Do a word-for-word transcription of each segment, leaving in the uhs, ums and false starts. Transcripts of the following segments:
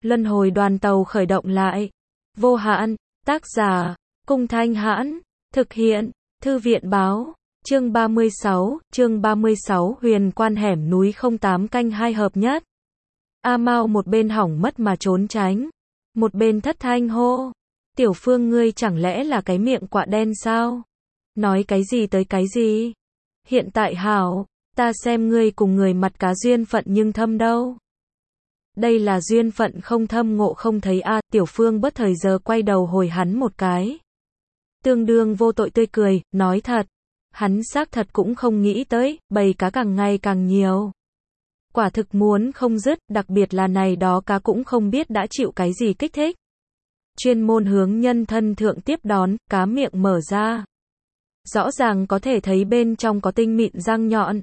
Luân hồi đoàn tàu khởi động lại. Vô hạn, tác giả, Cung Thanh Hãn, thực hiện, Thư viện báo, chương ba mươi sáu, chương ba mươi sáu huyền quan hẻm núi không tám canh hai hợp nhất. A Mao một bên hỏng mất mà trốn tránh, một bên thất thanh hô, Tiểu Phương ngươi chẳng lẽ là cái miệng quạ đen sao? Nói cái gì tới cái gì? Hiện tại hảo, ta xem ngươi cùng người mặt cá duyên phận nhưng thâm đâu. Đây là duyên phận không thâm ngộ không thấy a. Tiểu Phương bất thời giờ quay đầu hồi hắn một cái. Tương đương vô tội tươi cười, nói thật. Hắn xác thật cũng không nghĩ tới, bầy cá càng ngày càng nhiều. Quả thực muốn không dứt, đặc biệt là này đó cá cũng không biết đã chịu cái gì kích thích. Chuyên môn hướng nhân thân thượng tiếp đón, cá miệng mở ra. Rõ ràng có thể thấy bên trong có tinh mịn răng nhọn.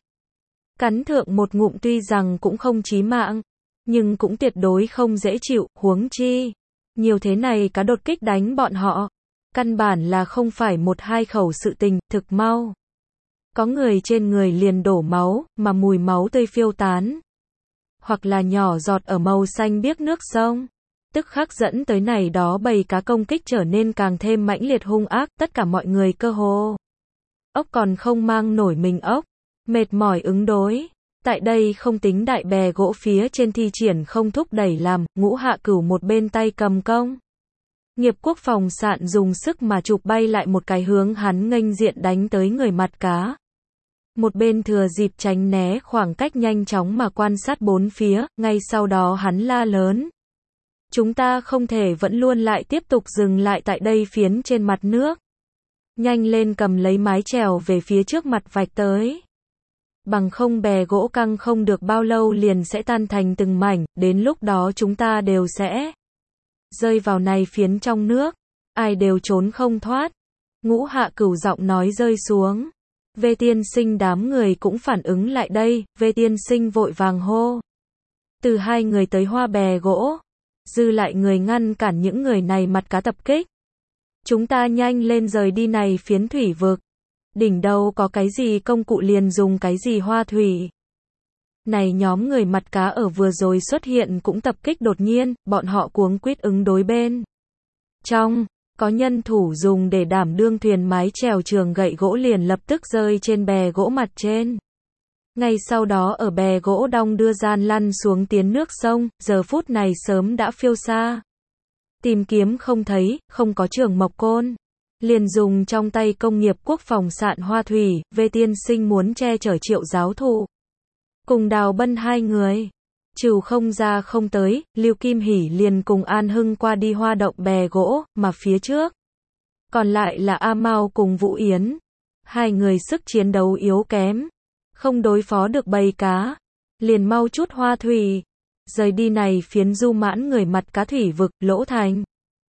Cắn thượng một ngụm tuy rằng cũng không chí mạng, nhưng cũng tuyệt đối không dễ chịu, huống chi. Nhiều thế này cá đột kích đánh bọn họ. Căn bản là không phải một hai khẩu sự tình, thực mau. Có người trên người liền đổ máu, mà mùi máu tươi phiêu tán. Hoặc là nhỏ giọt ở màu xanh biếc nước sông. Tức khắc dẫn tới này đó bầy cá công kích trở nên càng thêm mãnh liệt hung ác, tất cả mọi người cơ hồ. Ốc còn không mang nổi mình ốc. Mệt mỏi ứng đối. Tại đây không tính đại bè gỗ phía trên thi triển không thúc đẩy làm, Ngũ Hạ Cửu một bên tay cầm công. Nghiệp quốc phòng sạn dùng sức mà chụp bay lại một cái hướng hắn nghênh diện đánh tới người mặt cá. Một bên thừa dịp tránh né khoảng cách nhanh chóng mà quan sát bốn phía, ngay sau đó hắn la lớn. Chúng ta không thể vẫn luôn lại tiếp tục dừng lại tại đây phiến trên mặt nước. Nhanh lên cầm lấy mái chèo về phía trước mặt vạch tới. Bằng không bè gỗ căng không được bao lâu liền sẽ tan thành từng mảnh, đến lúc đó chúng ta đều sẽ rơi vào này phiến trong nước, ai đều trốn không thoát. Ngũ Hạ Cửu giọng nói rơi xuống. Vê tiên sinh đám người cũng phản ứng lại đây, Vê tiên sinh vội vàng hô. Từ hai người tới hoa bè gỗ, dư lại người ngăn cản những người này mặt cá tập kích. Chúng ta nhanh lên rời đi này phiến thủy vực. Đỉnh đầu có cái gì công cụ liền dùng cái gì hoa thủy. Này nhóm người mặt cá ở vừa rồi xuất hiện cũng tập kích đột nhiên, bọn họ cuống quýt ứng đối bên. Trong, có nhân thủ dùng để đảm đương thuyền mái chèo trường gậy gỗ liền lập tức rơi trên bè gỗ mặt trên. Ngay sau đó ở bè gỗ đong đưa gian lăn xuống tiến nước sông, giờ phút này sớm đã phiêu xa. Tìm kiếm không thấy, không có trường mộc côn. Liền dùng trong tay công nghiệp quốc phòng sạn hoa thủy, Vê tiên sinh muốn che chở Triệu giáo thụ. Cùng Đào Bân hai người. Trừ không ra không tới, Lưu Kim Hỷ liền cùng An Hưng qua đi hoa động bè gỗ, mà phía trước. Còn lại là A Mao cùng Vũ Yến. Hai người sức chiến đấu yếu kém. Không đối phó được bầy cá. Liền mau chút hoa thủy. Rời đi này phiến du mãn người mặt cá thủy vực, Lỗ Thành.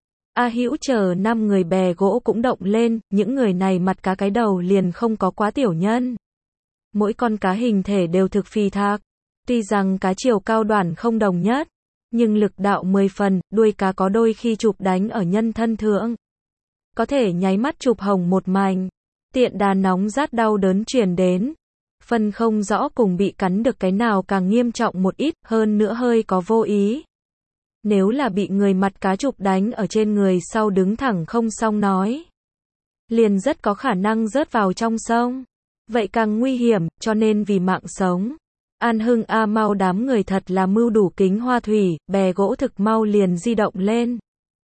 A Hữu chờ năm người bè gỗ cũng động lên, những người này mặt cá cái đầu liền không có quá tiểu nhân. Mỗi con cá hình thể đều thực phi thạc. Tuy rằng cá chiều cao đoạn không đồng nhất, nhưng lực đạo mười phần, đuôi cá có đôi khi chụp đánh ở nhân thân thượng. Có thể nháy mắt chụp hồng một mảnh. Tiện đà nóng rát đau đớn truyền đến. Phân không rõ cùng bị cắn được cái nào càng nghiêm trọng một ít, hơn nữa hơi có vô ý. Nếu là bị người mặt cá chụp đánh ở trên người sau đứng thẳng không xong nói. Liền rất có khả năng rớt vào trong sông. Vậy càng nguy hiểm, cho nên vì mạng sống. An Hưng A Mao đám người thật là mưu đủ kính hoa thủy, bè gỗ thực mau liền di động lên.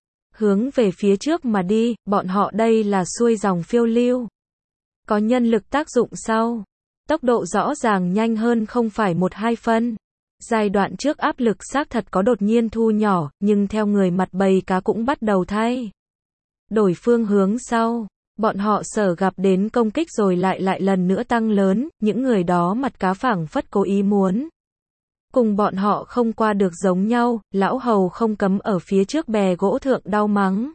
Hướng về phía trước mà đi, bọn họ đây là xuôi dòng phiêu lưu. Có nhân lực tác dụng sau. Tốc độ rõ ràng nhanh hơn không phải một hai phân. Giai đoạn trước áp lực xác thật có đột nhiên thu nhỏ, nhưng theo người mặt bầy cá cũng bắt đầu thay đổi phương hướng sau. Bọn họ sở gặp đến công kích rồi lại lại lần nữa tăng lớn, những người đó mặt cá phảng phất cố ý muốn. Cùng bọn họ không qua được giống nhau, lão hầu không cấm ở phía trước bè gỗ thượng đau mắng.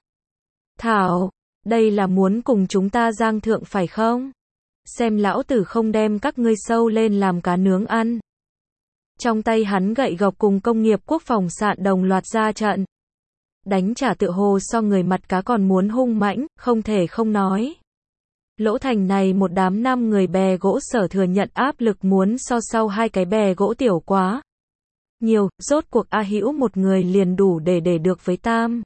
Thảo, đây là muốn cùng chúng ta giang thượng phải không? Xem lão tử không đem các ngươi sâu lên làm cá nướng ăn. Trong tay hắn gậy gộc cùng công nghiệp quốc phòng sạn đồng loạt ra trận. Đánh trả tựa hồ so người mặt cá còn muốn hung mãnh, không thể không nói. Lỗ Thành này một đám năm người bè gỗ sở thừa nhận áp lực muốn so sau hai cái bè gỗ tiểu quá. nhiều, rốt cuộc A Hữu một người liền đủ để để được với tam.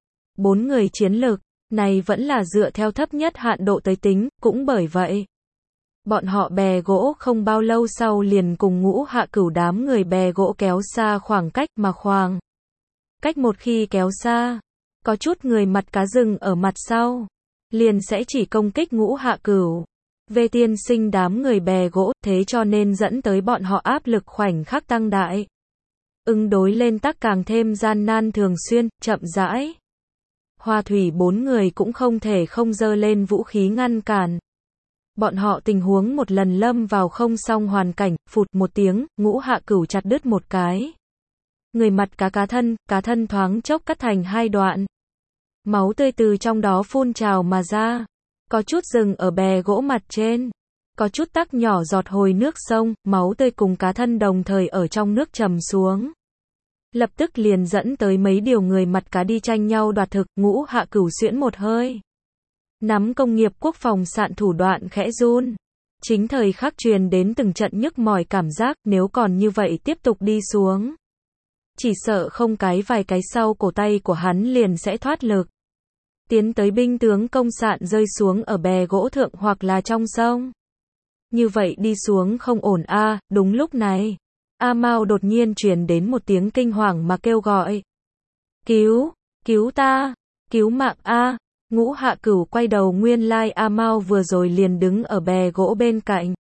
Bốn người chiến lực, này vẫn là dựa theo thấp nhất hạn độ tới tính, cũng bởi vậy. Bọn họ bè gỗ không bao lâu sau liền cùng Ngũ Hạ Cửu đám người bè gỗ kéo xa khoảng cách mà khoảng. Cách một khi kéo xa, có chút người mặt cá rừng ở mặt sau, liền sẽ chỉ công kích Ngũ Hạ Cửu. Về tiên sinh đám người bè gỗ, thế cho nên dẫn tới bọn họ áp lực khoảnh khắc tăng đại. Ứng đối lên tắc càng thêm gian nan thường xuyên, chậm rãi. Hoa thủy bốn người cũng không thể không giơ lên vũ khí ngăn cản. Bọn họ tình huống một lần lâm vào không xong hoàn cảnh, phụt một tiếng, Ngũ Hạ Cửu chặt đứt một cái. Người mặt cá cá thân, cá thân thoáng chốc cắt thành hai đoạn. Máu tươi từ trong đó phun trào mà ra. Có chút dừng ở bè gỗ mặt trên. Có chút tắc nhỏ giọt hồi nước sông, máu tươi cùng cá thân đồng thời ở trong nước trầm xuống. Lập tức liền dẫn tới mấy điều người mặt cá đi tranh nhau đoạt thực, Ngũ Hạ Cửu xuyễn một hơi. Nắm công nghiệp quốc phòng sạn thủ đoạn khẽ run. Chính thời khắc truyền đến từng trận nhức mỏi cảm giác, nếu còn như vậy tiếp tục đi xuống. Chỉ sợ không cái vài cái sau cổ tay của hắn liền sẽ thoát lực. Tiến tới binh tướng công sạn rơi xuống ở bè gỗ thượng hoặc là trong sông. Như vậy đi xuống không ổn a. À, đúng lúc này. A Mao đột nhiên truyền đến một tiếng kinh hoàng mà kêu gọi. Cứu, cứu ta, cứu mạng a. Ngũ Hạ Cửu quay đầu nguyên lai A Mao vừa rồi liền đứng ở bè gỗ bên cạnh.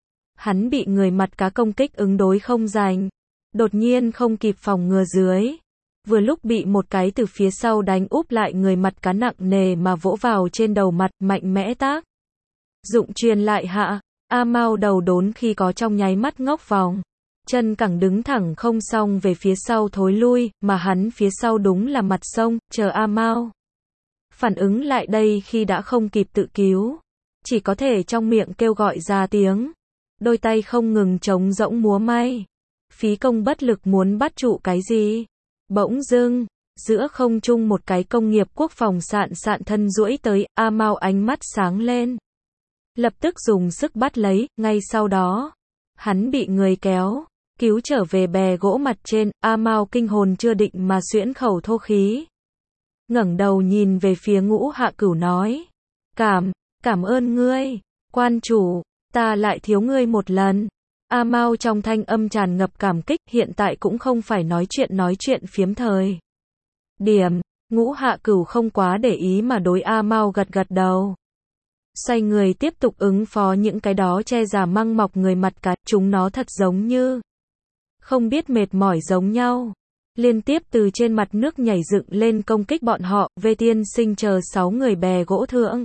Hắn bị người mặt cá công kích ứng đối không giành. Đột nhiên không kịp phòng ngừa dưới. Vừa lúc bị một cái từ phía sau đánh úp lại người mặt cá nặng nề mà vỗ vào trên đầu mặt mạnh mẽ tác. Dụng truyền lại hạ, A Mao đầu đốn khi có trong nháy mắt ngốc vòng. Chân cẳng đứng thẳng không xong về phía sau thối lui, mà hắn phía sau đúng là mặt sông, chờ A Mao. Phản ứng lại đây khi đã không kịp tự cứu. Chỉ có thể trong miệng kêu gọi ra tiếng. Đôi tay không ngừng trống rỗng múa may. Phí công bất lực muốn bắt trụ cái gì. Bỗng dưng, giữa không trung một cái công nghiệp quốc phòng sạn sạn thân duỗi tới, A Mao ánh mắt sáng lên. Lập tức dùng sức bắt lấy, ngay sau đó. Hắn bị người kéo, cứu trở về bè gỗ mặt trên, A Mao kinh hồn chưa định mà xuyễn khẩu thô khí. Ngẩng đầu nhìn về phía Ngũ Hạ Cửu nói. Cảm, cảm ơn ngươi, quan chủ, ta lại thiếu ngươi một lần. A Mao trong thanh âm tràn ngập cảm kích, hiện tại cũng không phải nói chuyện nói chuyện phiếm thời. Điểm, Ngũ Hạ Cửu không quá để ý mà đối A Mao gật gật đầu. Xoay người tiếp tục ứng phó những cái đó che giả măng mọc người mặt cá, chúng nó thật giống như không biết mệt mỏi giống nhau. Liên tiếp từ trên mặt nước nhảy dựng lên công kích bọn họ, Vê Tiên Sinh chờ sáu người bè gỗ thượng.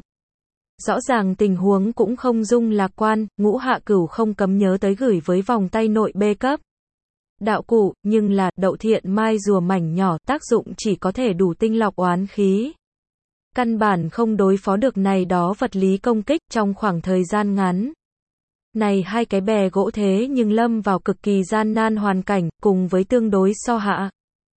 Rõ ràng tình huống cũng không dung lạc quan, Ngũ Hạ Cửu không cấm nhớ tới gửi với vòng tay nội B cấp. Đạo cụ, nhưng là, đậu thiện mai rùa mảnh nhỏ, tác dụng chỉ có thể đủ tinh lọc oán khí. Căn bản không đối phó được này đó vật lý công kích trong khoảng thời gian ngắn. Này hai cái bè gỗ thế nhưng lâm vào cực kỳ gian nan hoàn cảnh, cùng với tương đối so hạ.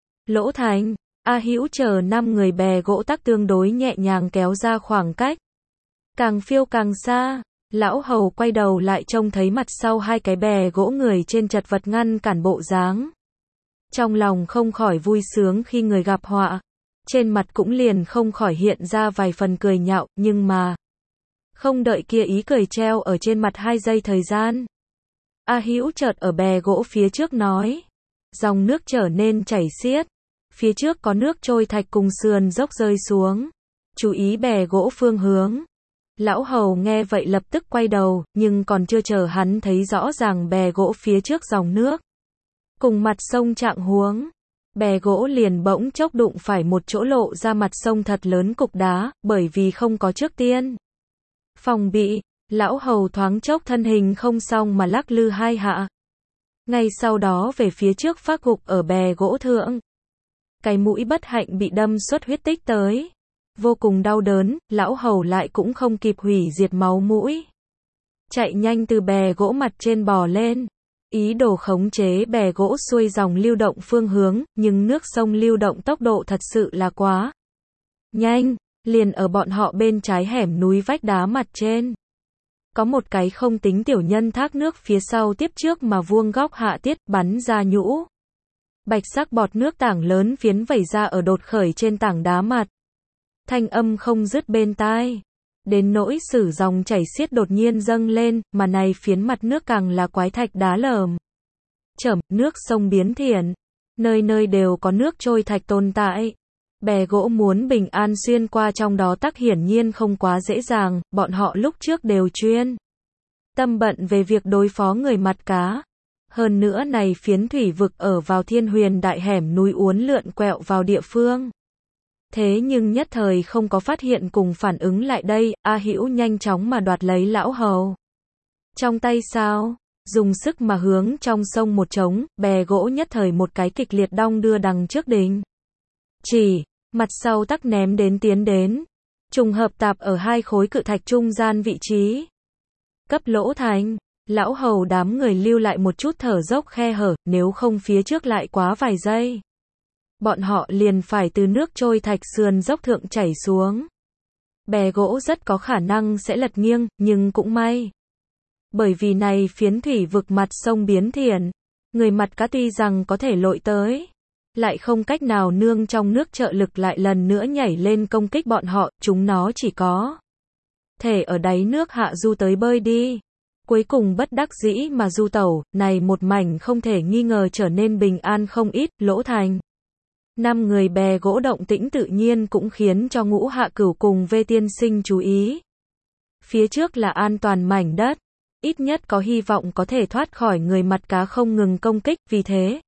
Lỗ Thành, A Hữu chờ năm người bè gỗ tắc tương đối nhẹ nhàng kéo ra khoảng cách. Càng phiêu càng xa, lão hầu quay đầu lại trông thấy mặt sau hai cái bè gỗ người trên chật vật ngăn cản bộ dáng. Trong lòng không khỏi vui sướng khi người gặp họa. Trên mặt cũng liền không khỏi hiện ra vài phần cười nhạo, nhưng mà không đợi kia ý cười treo ở trên mặt hai giây thời gian. A Hữu chợt ở bè gỗ phía trước nói. Dòng nước trở nên chảy xiết. Phía trước có nước trôi thạch cùng sườn dốc rơi xuống. Chú ý bè gỗ phương hướng. Lão hầu nghe vậy lập tức quay đầu, nhưng còn chưa chờ hắn thấy rõ ràng bè gỗ phía trước dòng nước. Cùng mặt sông trạng huống. Bè gỗ liền bỗng chốc đụng phải một chỗ lộ ra mặt sông thật lớn cục đá, bởi vì không có trước tiên phòng bị, lão hầu thoáng chốc thân hình không xong mà lắc lư hai hạ. Ngay sau đó về phía trước phát gục ở bè gỗ thượng. Cái mũi bất hạnh bị đâm xuất huyết tích tới. Vô cùng đau đớn, lão hầu lại cũng không kịp hủy diệt máu mũi. Chạy nhanh từ bè gỗ mặt trên bò lên. Ý đồ khống chế bè gỗ xuôi dòng lưu động phương hướng, nhưng nước sông lưu động tốc độ thật sự là quá nhanh, liền ở bọn họ bên trái hẻm núi vách đá mặt trên. Có một cái không tính tiểu nhân thác nước phía sau tiếp trước mà vuông góc hạ tiết bắn ra nhũ. Bạch sắc bọt nước tảng lớn phiến vẩy ra ở đột khởi trên tảng đá mặt. Thanh âm không dứt bên tai. Đến nỗi sử dòng chảy xiết đột nhiên dâng lên, mà này phiến mặt nước càng là quái thạch đá lởm chởm, nước sông biến thiện. Nơi nơi đều có nước trôi thạch tồn tại. Bè gỗ muốn bình an xuyên qua trong đó tắc hiển nhiên không quá dễ dàng, bọn họ lúc trước đều chuyên tâm bận về việc đối phó người mặt cá. Hơn nữa này phiến thủy vực ở vào thiên huyền đại hẻm núi uốn lượn quẹo vào địa phương. Thế nhưng nhất thời không có phát hiện cùng phản ứng lại đây, A Hữu nhanh chóng mà đoạt lấy lão hầu. Trong tay sao, dùng sức mà hướng trong sông một trống, bè gỗ nhất thời một cái kịch liệt đong đưa đằng trước đỉnh. Chỉ, mặt sau tắc ném đến tiến đến. Trùng hợp tạp ở hai khối cự thạch trung gian vị trí. Cấp lỗ thành, lão hầu đám người lưu lại một chút thở dốc khe hở, nếu không phía trước lại quá vài giây. Bọn họ liền phải từ nước trôi thạch sườn dốc thượng chảy xuống. Bè gỗ rất có khả năng sẽ lật nghiêng, nhưng cũng may. Bởi vì này phiến thủy vực mặt sông biến thiện, người mặt cá tuy rằng có thể lội tới, lại không cách nào nương trong nước trợ lực lại lần nữa nhảy lên công kích bọn họ, chúng nó chỉ có thể ở đáy nước hạ du tới bơi đi. Cuối cùng bất đắc dĩ mà du tẩu, này một mảnh không thể nghi ngờ trở nên bình an không ít, lỗ thành. Năm người bè gỗ động tĩnh tự nhiên cũng khiến cho Ngũ Hạ Cửu cùng Vê Tiên Sinh chú ý. Phía trước là an toàn mảnh đất, ít nhất có hy vọng có thể thoát khỏi người mặt cá không ngừng công kích, vì thế.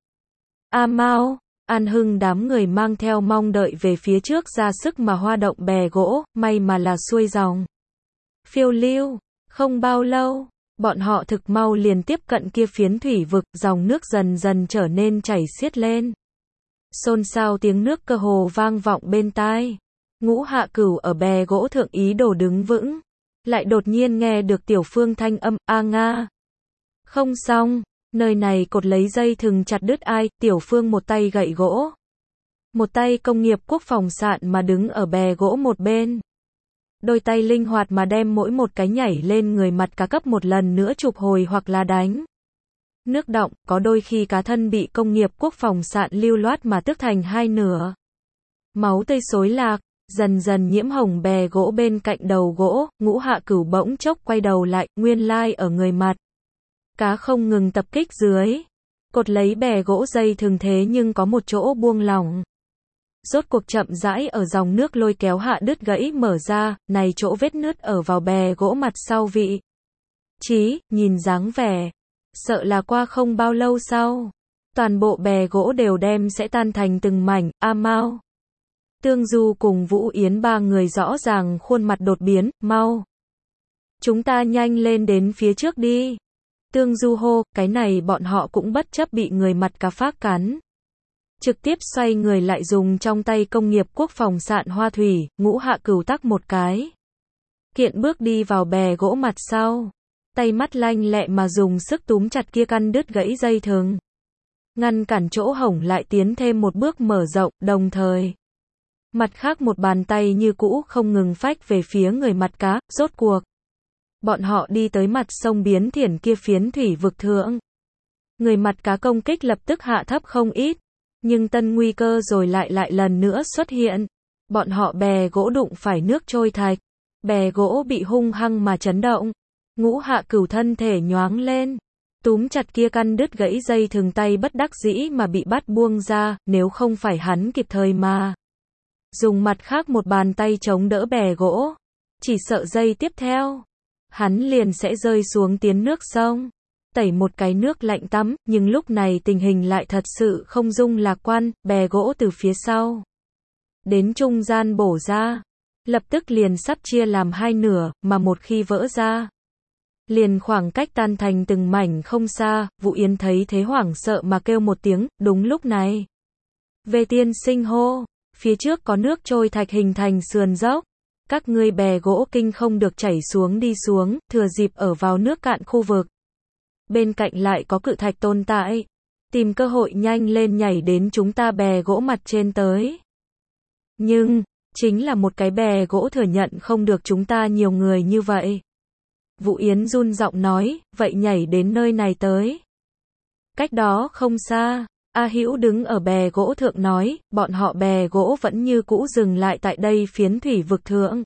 A Mao, An Hưng đám người mang theo mong đợi về phía trước ra sức mà hoa động bè gỗ, may mà là xuôi dòng. Phiêu lưu, không bao lâu, bọn họ thực mau liền tiếp cận kia phiến thủy vực, dòng nước dần dần trở nên chảy xiết lên. Xôn xao tiếng nước cơ hồ vang vọng bên tai. Ngũ Hạ Cửu ở bè gỗ thượng ý đồ đứng vững, lại đột nhiên nghe được Tiểu Phương thanh âm, a nga. Không xong, nơi này cột lấy dây thừng chặt đứt ai, Tiểu Phương một tay gậy gỗ, một tay công nghiệp quốc phòng sạn mà đứng ở bè gỗ một bên. Đôi tay linh hoạt mà đem mỗi một cái nhảy lên người mặt cá cấp một lần nữa chụp hồi hoặc là đánh. Nước động, có đôi khi cá thân bị công nghiệp quốc phòng sạn lưu loát mà tước thành hai nửa. Máu tươi xối lạc, dần dần nhiễm hồng bè gỗ bên cạnh đầu gỗ, Ngũ Hạ Cửu bỗng chốc quay đầu lại, nguyên lai ở người mặt. Cá không ngừng tập kích dưới. Cột lấy bè gỗ dây thường thế nhưng có một chỗ buông lỏng. Rốt cuộc chậm rãi ở dòng nước lôi kéo hạ đứt gãy mở ra, này chỗ vết nứt ở vào bè gỗ mặt sau vị. Chí, nhìn dáng vẻ. Sợ là qua không bao lâu sau, toàn bộ bè gỗ đều đem sẽ tan thành từng mảnh. A Mao, Tương Du cùng Vũ Yến ba người rõ ràng khuôn mặt đột biến, mau. Chúng ta nhanh lên đến phía trước đi. Tương Du hô, cái này bọn họ cũng bất chấp bị người mặt cá phát cắn. Trực tiếp xoay người lại dùng trong tay công nghiệp quốc phòng sạn hoa thủy, Ngũ Hạ Cửu tắc một cái. Kiện bước đi vào bè gỗ mặt sau. Tay mắt lanh lẹ mà dùng sức túm chặt kia căn đứt gãy dây thừng. Ngăn cản chỗ hổng lại tiến thêm một bước mở rộng, đồng thời. Mặt khác một bàn tay như cũ không ngừng phách về phía người mặt cá, rốt cuộc. Bọn họ đi tới mặt sông biến thiển kia phiến thủy vực thượng. Người mặt cá công kích lập tức hạ thấp không ít. Nhưng tân nguy cơ rồi lại lại lần nữa xuất hiện. Bọn họ bè gỗ đụng phải nước trôi thạch. Bè gỗ bị hung hăng mà chấn động. Ngũ Hạ Cửu thân thể nhoáng lên. Túm chặt kia căn đứt gãy dây thừng tay bất đắc dĩ mà bị bắt buông ra, nếu không phải hắn kịp thời mà. Dùng mặt khác một bàn tay chống đỡ bè gỗ. Chỉ sợ dây tiếp theo. Hắn liền sẽ rơi xuống tiến nước sông. Tẩy một cái nước lạnh tắm, nhưng lúc này tình hình lại thật sự không dung lạc quan, bè gỗ từ phía sau. Đến trung gian bổ ra. Lập tức liền sắp chia làm hai nửa, mà một khi vỡ ra. Liền khoảng cách tan thành từng mảnh không xa, Vũ Yến thấy thế hoảng sợ mà kêu một tiếng, đúng lúc này. Về Tiên Sinh hô, phía trước có nước trôi thạch hình thành sườn dốc. Các ngươi bè gỗ kinh không được chảy xuống đi xuống, thừa dịp ở vào nước cạn khu vực. Bên cạnh lại có cự thạch tồn tại. Tìm cơ hội nhanh lên nhảy đến chúng ta bè gỗ mặt trên tới. Nhưng, chính là một cái bè gỗ thừa nhận không được chúng ta nhiều người như vậy. Vũ Yến run giọng nói, vậy nhảy đến nơi này tới. Cách đó không xa, A Hữu đứng ở bè gỗ thượng nói, bọn họ bè gỗ vẫn như cũ dừng lại tại đây phiến thủy vực thượng.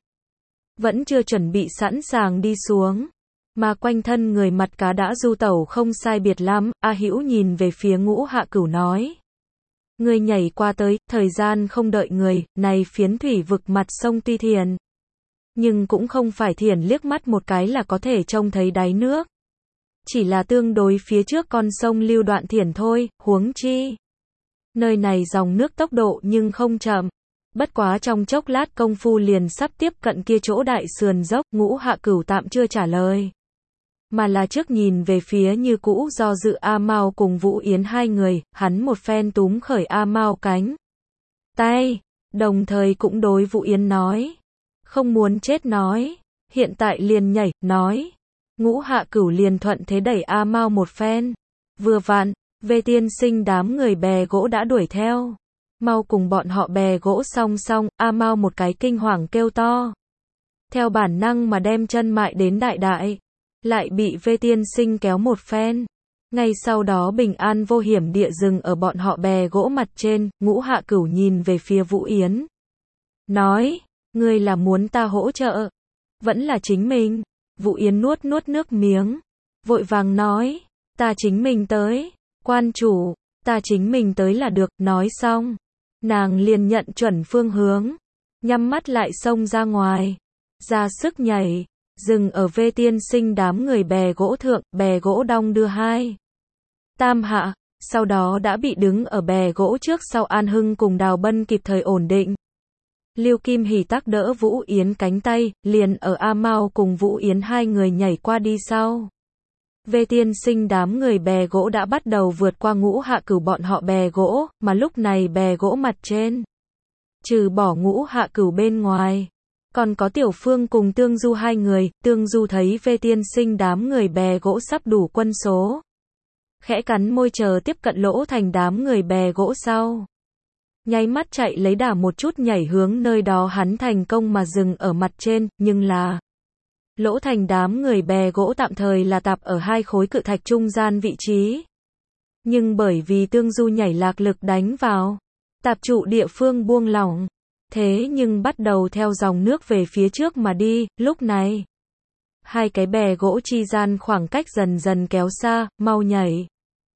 Vẫn chưa chuẩn bị sẵn sàng đi xuống. Mà quanh thân người mặt cá đã du tẩu không sai biệt lắm, A Hữu nhìn về phía Ngũ Hạ Cửu nói. Người nhảy qua tới, thời gian không đợi người, này phiến thủy vực mặt sông tuy thiền. Nhưng cũng không phải thiền liếc mắt một cái là có thể trông thấy đáy nước. Chỉ là tương đối phía trước con sông lưu đoạn thiền thôi, huống chi. Nơi này dòng nước tốc độ nhưng không chậm. Bất quá trong chốc lát công phu liền sắp tiếp cận kia chỗ đại sườn dốc, Ngũ Hạ Cửu tạm chưa trả lời. Mà là trước nhìn về phía như cũ do dự A Mao cùng Vũ Yến hai người, hắn một phen túm khởi A Mao cánh tay, đồng thời cũng đối Vũ Yến nói. Không muốn chết nói, hiện tại liền nhảy, nói. Ngũ Hạ Cửu liền thuận thế đẩy A Mao một phen. Vừa vặn, Vê Tiên Sinh đám người bè gỗ đã đuổi theo. Mau cùng bọn họ bè gỗ song song, A Mao một cái kinh hoàng kêu to. Theo bản năng mà đem chân mại đến đại đại. Lại bị Vê Tiên Sinh kéo một phen. Ngay sau đó bình an vô hiểm địa dừng ở bọn họ bè gỗ mặt trên, Ngũ Hạ Cửu nhìn về phía Vũ Yến. Nói, ngươi là muốn ta hỗ trợ? Vẫn là chính mình? Vũ Yến nuốt nuốt nước miếng. Vội vàng nói, ta chính mình tới. Quan chủ, ta chính mình tới là được, nói xong. Nàng liền nhận chuẩn phương hướng. Nhắm mắt lại xông ra ngoài. Ra sức nhảy. Dừng ở Vê Tiên Sinh đám người bè gỗ thượng, bè gỗ đong đưa hai. Tam hạ, sau đó đã bị đứng ở bè gỗ trước sau An Hưng cùng Đào Bân kịp thời ổn định. Liêu Kim Hỷ tác đỡ Vũ Yến cánh tay, liền ở A Mao cùng Vũ Yến hai người nhảy qua đi sau. Vê Tiên Sinh đám người bè gỗ đã bắt đầu vượt qua Ngũ Hạ Cửu bọn họ bè gỗ, mà lúc này bè gỗ mặt trên. Trừ bỏ Ngũ Hạ Cửu bên ngoài. Còn có Tiểu Phương cùng Tương Du hai người, Tương Du thấy Vê Tiên Sinh đám người bè gỗ sắp đủ quân số. Khẽ cắn môi chờ tiếp cận Lỗ Thành đám người bè gỗ sau. Nháy mắt chạy lấy đà một chút nhảy hướng nơi đó hắn thành công mà dừng ở mặt trên, nhưng là Lỗ Thành đám người bè gỗ tạm thời là tạp ở hai khối cự thạch trung gian vị trí. Nhưng bởi vì Tương Du nhảy lạc lực đánh vào, tạp trụ địa phương buông lỏng. Thế nhưng bắt đầu theo dòng nước về phía trước mà đi, lúc này. Hai cái bè gỗ chi gian khoảng cách dần dần kéo xa, mau nhảy.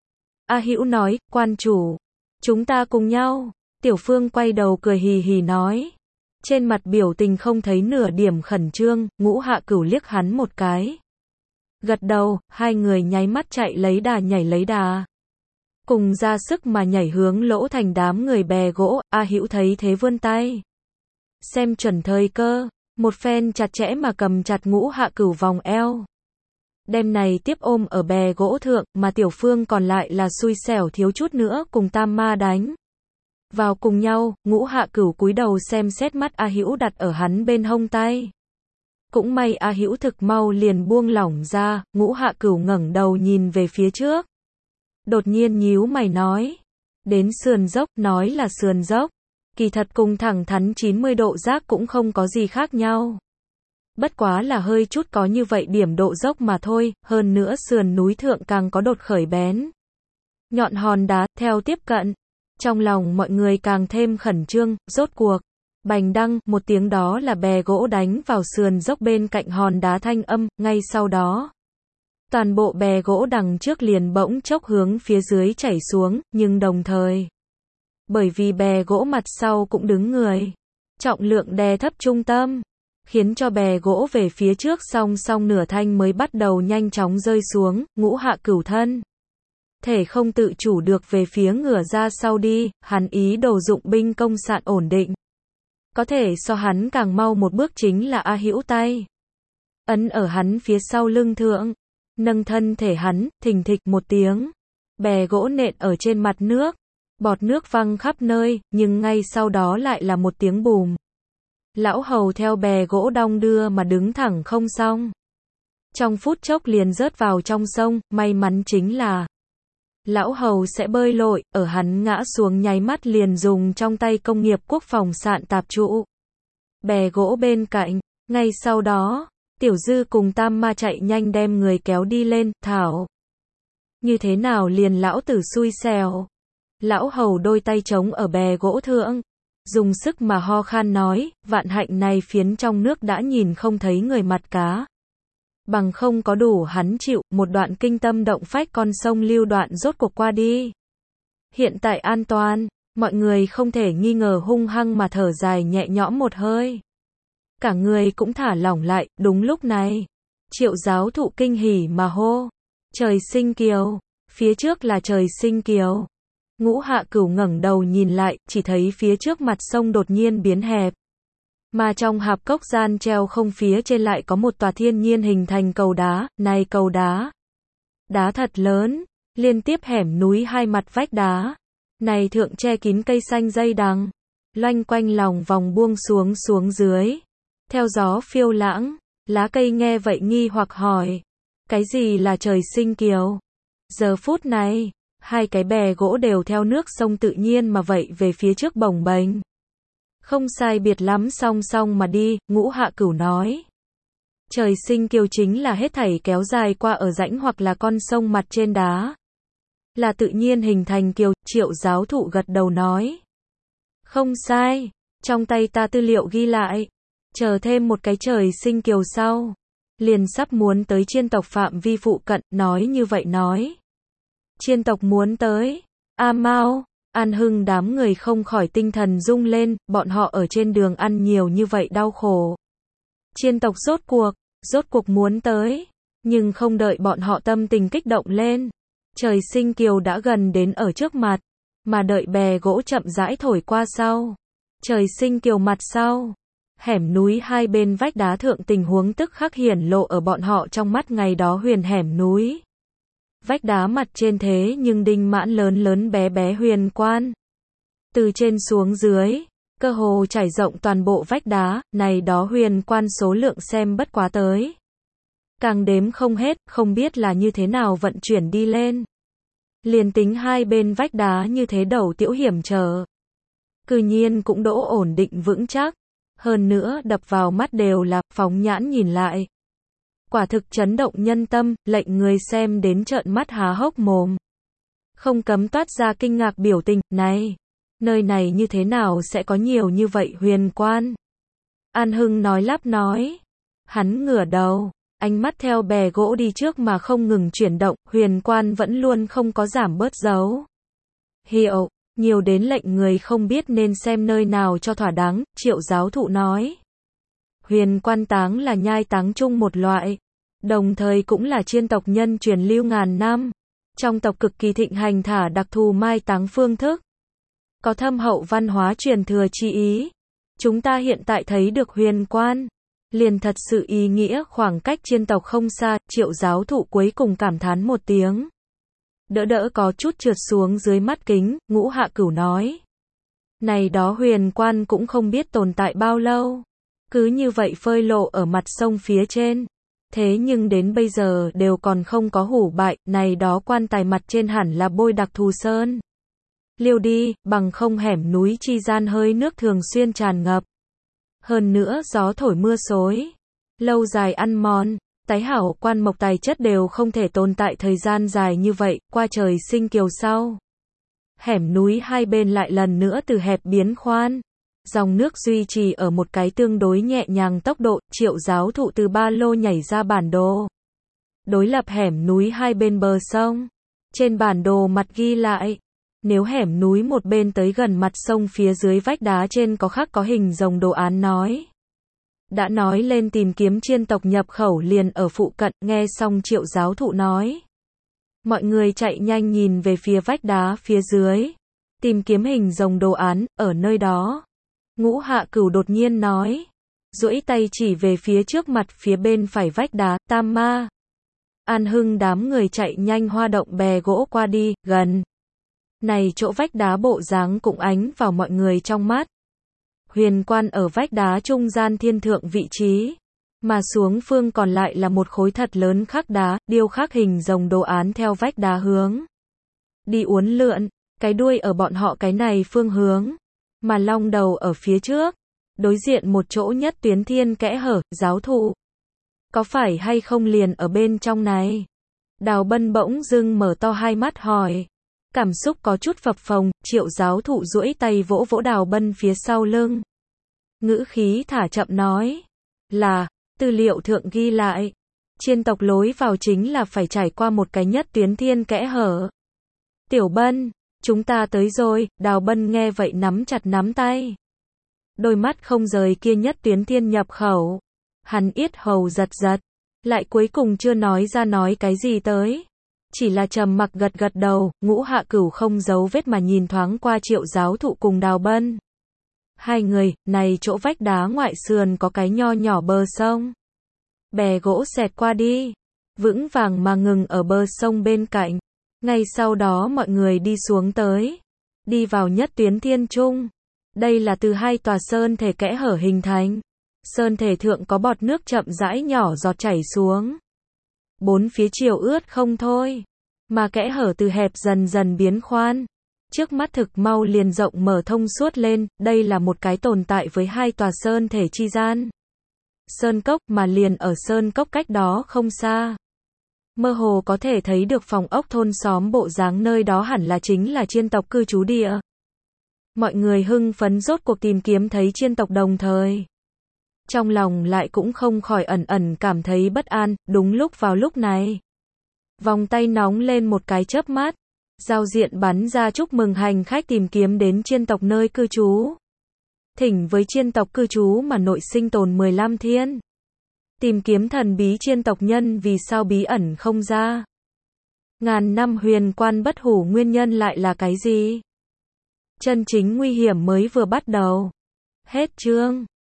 A Hữu nói, quan chủ, chúng ta cùng nhau. Tiểu Phương quay đầu cười hì hì nói. Trên mặt biểu tình không thấy nửa điểm khẩn trương, Ngũ Hạ Cửu liếc hắn một cái. Gật đầu, hai người nháy mắt chạy lấy đà nhảy lấy đà. Cùng ra sức mà nhảy hướng Lỗ Thành đám người bè gỗ, A Hữu thấy thế vươn tay. Xem chuẩn thời cơ, một phen chặt chẽ mà cầm chặt Ngũ Hạ Cửu vòng eo. Đem này tiếp ôm ở bè gỗ thượng, mà Tiểu Phương còn lại là xui xẻo thiếu chút nữa cùng Tam Ma đánh. Vào cùng nhau, Ngũ Hạ Cửu cúi đầu xem xét mắt A Hữu đặt ở hắn bên hông tay. Cũng may A Hữu thực mau liền buông lỏng ra, Ngũ Hạ Cửu ngẩng đầu nhìn về phía trước. Đột nhiên nhíu mày nói. Đến sườn dốc, nói là sườn dốc. Kỳ thật cùng thẳng thắn chín mươi độ giác cũng không có gì khác nhau. Bất quá là hơi chút có như vậy điểm độ dốc mà thôi, hơn nữa sườn núi thượng càng có đột khởi bén. Nhọn hòn đá, theo tiếp cận. Trong lòng mọi người càng thêm khẩn trương, rốt cuộc. Bành đăng, một tiếng đó là bè gỗ đánh vào sườn dốc bên cạnh hòn đá thanh âm, ngay sau đó. Toàn bộ bè gỗ đằng trước liền bỗng chốc hướng phía dưới chảy xuống, nhưng đồng thời. Bởi vì bè gỗ mặt sau cũng đứng người. Trọng lượng đè thấp trung tâm. Khiến cho bè gỗ về phía trước song song nửa thanh mới bắt đầu nhanh chóng rơi xuống, Ngũ Hạ Cửu thân. Thể không tự chủ được về phía ngửa ra sau đi, hắn ý đồ dụng binh công sạn ổn định. Có thể so hắn càng mau một bước chính là A Hữu tay. Ấn ở hắn phía sau lưng thượng. Nâng thân thể hắn, thình thịch một tiếng. Bè gỗ nện ở trên mặt nước. Bọt nước văng khắp nơi, nhưng ngay sau đó lại là một tiếng bùm. Lão hầu theo bè gỗ đong đưa mà đứng thẳng không xong. Trong phút chốc liền rớt vào trong sông, may mắn chính là lão hầu sẽ bơi lội, ở hắn ngã xuống nháy mắt liền dùng trong tay công nghiệp quốc phòng sạn tạp trụ. Bè gỗ bên cạnh, ngay sau đó, Tiểu Dư cùng Tam Ma chạy nhanh đem người kéo đi lên, thảo. Như thế nào liền lão tử xui xẻo. Lão hầu đôi tay trống ở bè gỗ thượng, dùng sức mà ho khan nói, vạn hạnh này phiến trong nước đã nhìn không thấy người mặt cá. Bằng không có đủ hắn chịu, một đoạn kinh tâm động phách con sông lưu đoạn rốt cuộc qua đi. Hiện tại an toàn, mọi người không thể nghi ngờ hung hăng mà thở dài nhẹ nhõm một hơi. Cả người cũng thả lỏng lại, đúng lúc này. Triệu giáo thụ kinh hỉ mà hô. Trời sinh kiều, phía trước là trời sinh kiều. Ngũ Hạ Cửu ngẩng đầu nhìn lại, chỉ thấy phía trước mặt sông đột nhiên biến hẹp. Mà trong hạp cốc gian treo không phía trên lại có một tòa thiên nhiên hình thành cầu đá, này cầu đá. Đá thật lớn, liên tiếp hẻm núi hai mặt vách đá. Này thượng che kín cây xanh dây đằng, loanh quanh lòng vòng buông xuống xuống dưới. Theo gió phiêu lãng, lá cây nghe vậy nghi hoặc hỏi. Cái gì là trời sinh kiều? Giờ phút này, hai cái bè gỗ đều theo nước sông tự nhiên mà vậy về phía trước bồng bềnh. Không sai biệt lắm song song mà đi, Ngũ Hạ Cửu nói. Trời sinh kiều chính là hết thảy kéo dài qua ở rãnh hoặc là con sông mặt trên đá. Là tự nhiên hình thành kiều, Triệu giáo thụ gật đầu nói. Không sai, trong tay ta tư liệu ghi lại. Chờ thêm một cái trời sinh kiều sau. Liền sắp muốn tới chiên tộc phạm vi phụ cận, nói như vậy nói. Chiên tộc muốn tới. A Mao, An Hưng đám người không khỏi tinh thần rung lên, bọn họ ở trên đường ăn nhiều như vậy đau khổ. Chiên tộc rốt cuộc, rốt cuộc muốn tới. Nhưng không đợi bọn họ tâm tình kích động lên. Trời sinh kiều đã gần đến ở trước mặt. Mà đợi bè gỗ chậm rãi thổi qua sau. Trời sinh kiều mặt sau. Hẻm núi hai bên vách đá thượng tình huống tức khắc hiển lộ ở bọn họ trong mắt ngày đó huyền hẻm núi. Vách đá mặt trên thế nhưng đinh mãn lớn lớn bé bé huyền quan. Từ trên xuống dưới, cơ hồ trải rộng toàn bộ vách đá, này đó huyền quan số lượng xem bất quá tới. Càng đếm không hết, không biết là như thế nào vận chuyển đi lên. Liền tính hai bên vách đá như thế đầu tiểu hiểm trở. Cư nhiên cũng đỗ ổn định vững chắc. Hơn nữa đập vào mắt đều là phóng nhãn nhìn lại. Quả thực chấn động nhân tâm, lệnh người xem đến trợn mắt há hốc mồm. Không cấm toát ra kinh ngạc biểu tình, này, nơi này như thế nào sẽ có nhiều như vậy huyền quan? An Hưng nói lắp nói. Hắn ngửa đầu, ánh mắt theo bè gỗ đi trước mà không ngừng chuyển động, huyền quan vẫn luôn không có giảm bớt dấu hiệu. Nhiều đến lệnh người không biết nên xem nơi nào cho thỏa đáng, Triệu giáo thụ nói. Huyền quan táng là nhai táng chung một loại, đồng thời cũng là chiên tộc nhân truyền lưu ngàn năm. Trong tộc cực kỳ thịnh hành thả đặc thù mai táng phương thức. Có thâm hậu văn hóa truyền thừa chi ý. Chúng ta hiện tại thấy được huyền quan. Liền thật sự ý nghĩa khoảng cách chiên tộc không xa, Triệu giáo thụ cuối cùng cảm thán một tiếng. Đỡ đỡ có chút trượt xuống dưới mắt kính, Ngũ Hạ Cửu nói. Này đó huyền quan cũng không biết tồn tại bao lâu. Cứ như vậy phơi lộ ở mặt sông phía trên. Thế nhưng đến bây giờ đều còn không có hủ bại, này đó quan tài mặt trên hẳn là bôi đặc thù sơn. Liêu đi, bằng không hẻm núi chi gian hơi nước thường xuyên tràn ngập. Hơn nữa gió thổi mưa xối. Lâu dài ăn mòn. Tái hảo quan mộc tài chất đều không thể tồn tại thời gian dài như vậy, qua trời sinh kiều sau. Hẻm núi hai bên lại lần nữa từ hẹp biến khoan. Dòng nước duy trì ở một cái tương đối nhẹ nhàng tốc độ, Triệu giáo thụ từ ba lô nhảy ra bản đồ. Đối lập hẻm núi hai bên bờ sông. Trên bản đồ mặt ghi lại. Nếu hẻm núi một bên tới gần mặt sông phía dưới vách đá trên có khắc có hình rồng đồ án nói. Đã nói lên tìm kiếm chiên tộc nhập khẩu liền ở phụ cận, nghe xong Triệu giáo thụ nói. Mọi người chạy nhanh nhìn về phía vách đá phía dưới. Tìm kiếm hình rồng đồ án, ở nơi đó. Ngũ Hạ Cửu đột nhiên nói. Duỗi tay chỉ về phía trước mặt phía bên phải vách đá, Tam Ma. An Hưng đám người chạy nhanh hoa động bè gỗ qua đi, gần. Này chỗ vách đá bộ dáng cũng ánh vào mọi người trong mắt. Huyền quan ở vách đá trung gian thiên thượng vị trí, mà xuống phương còn lại là một khối thật lớn khắc đá, điêu khắc hình rồng đồ án theo vách đá hướng. Đi uốn lượn, cái đuôi ở bọn họ cái này phương hướng, mà long đầu ở phía trước, đối diện một chỗ nhất tuyến thiên kẽ hở, giáo thụ. Có phải hay không liền ở bên trong này? Đào Bân bỗng dưng mở to hai mắt hỏi. Cảm xúc có chút phập phồng, Triệu giáo thụ duỗi tay vỗ vỗ Đào Bân phía sau lưng. Ngữ khí thả chậm nói. Là, tư liệu thượng ghi lại. Chiên tộc lối vào chính là phải trải qua một cái nhất tuyến thiên kẽ hở. Tiểu Bân, chúng ta tới rồi, Đào Bân nghe vậy nắm chặt nắm tay. Đôi mắt không rời kia nhất tuyến thiên nhập khẩu. Hắn yết hầu giật giật, lại cuối cùng chưa nói ra nói cái gì tới. Chỉ là trầm mặc gật gật đầu, Ngũ Hạ Cửu không giấu vết mà nhìn thoáng qua Triệu giáo thụ cùng Đào Bân. Hai người, này chỗ vách đá ngoại sườn có cái nho nhỏ bờ sông. Bè gỗ xẹt qua đi, vững vàng mà ngừng ở bờ sông bên cạnh. Ngay sau đó mọi người đi xuống tới, đi vào nhất tuyến thiên trung. Đây là từ hai tòa sơn thể kẽ hở hình thành. Sơn thể thượng có bọt nước chậm rãi nhỏ giọt chảy xuống. Bốn phía chiều ướt không thôi, mà kẽ hở từ hẹp dần dần biến khoan. Trước mắt thực mau liền rộng mở thông suốt lên, đây là một cái tồn tại với hai tòa sơn thể chi gian. Sơn cốc mà liền ở sơn cốc cách đó không xa. Mơ hồ có thể thấy được phòng ốc thôn xóm bộ dáng nơi đó hẳn là chính là chiên tộc cư trú địa. Mọi người hưng phấn rốt cuộc tìm kiếm thấy chiên tộc đồng thời. Trong lòng lại cũng không khỏi ẩn ẩn cảm thấy bất an, đúng lúc vào lúc này. Vòng tay nóng lên một cái chớp mắt. Giao diện bắn ra chúc mừng hành khách tìm kiếm đến chiên tộc nơi cư trú. Thỉnh với chiên tộc cư trú mà nội sinh tồn mười lăm thiên. Tìm kiếm thần bí chiên tộc nhân vì sao bí ẩn không ra. Ngàn năm huyền quan bất hủ nguyên nhân lại là cái gì? Chân chính nguy hiểm mới vừa bắt đầu. Hết chương.